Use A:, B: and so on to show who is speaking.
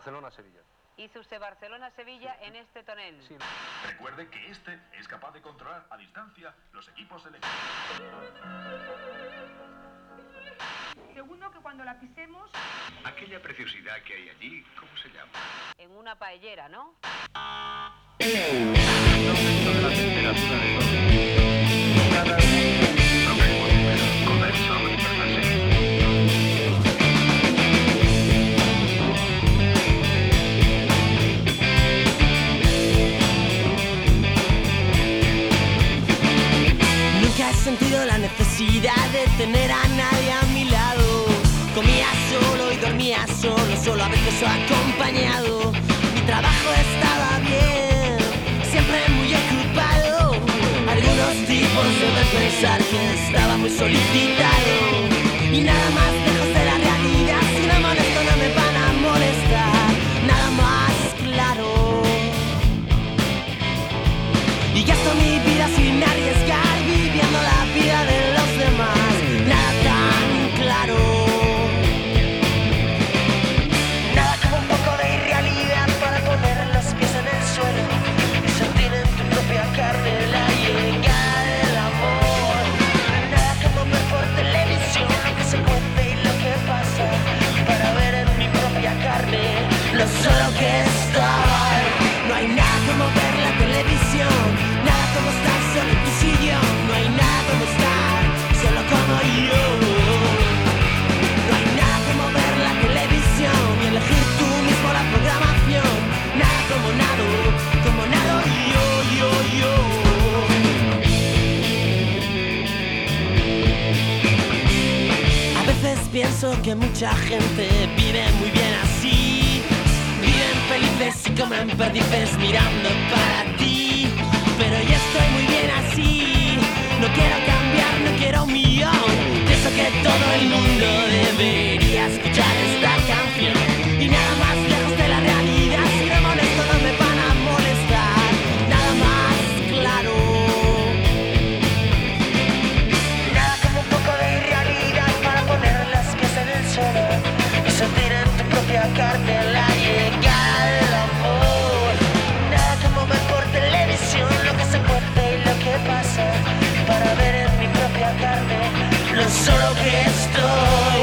A: Barcelona-Sevilla.
B: Hizo usted Barcelona-Sevilla en este tonel.
A: Sí.
C: Recuerde que este es capaz de controlar a distancia los equipos eléctricos.
D: Segundo, que cuando la pisemos...
C: Aquella preciosidad que hay allí, ¿cómo se llama?
B: En una paellera, ¿no?
A: Aumento de la temperatura de todo.
E: Nunca he sentido la necesidad de tener a nadie a mi lado. Comía solo y dormía solo, solo a veces acompañado. Mi trabajo estaba bien, siempre muy ocupado. Algunos tipos deben pensar que estaba muy solicitado. Y nada más lejos de la realidad, si no molesto no me van a molestar. Nada más claro. Y gasto mi vida sin arriesgar, viviendo la vida de los demás. Nada tan claro. Nada como un poco de irrealidad para poner los pies en el suelo y sentir en tu propia carne la llegada del amor. Nada como ver por televisión lo que se cuenta y lo que pasa, para ver en mi propia carne lo solo que estoy. No hay nada como ver la televisión, nada como estar solo en tu sillón. No hay nada como estar solo como yo. No hay nada como ver la televisión y elegir tú mismo la programación. Nada como nado yo. A veces pienso que mucha gente vive muy bien así. Viven felices y comen perdices mirando para ti. Pero yo estoy muy bien así. No quiero cambiar, no quiero un millón. Pienso que todo el mundo debería escuchar esta canción. Y nada más lejos de la realidad, si me molesto no me van a molestar. Nada más claro. Nada como un poco de irrealidad para poner las pies en el suelo y sentir en tu propia carne la llegada del amor. Nada como ver por televisión lo que se cuenta y lo que pasa, para ver en mi propia carne lo solo que estoy.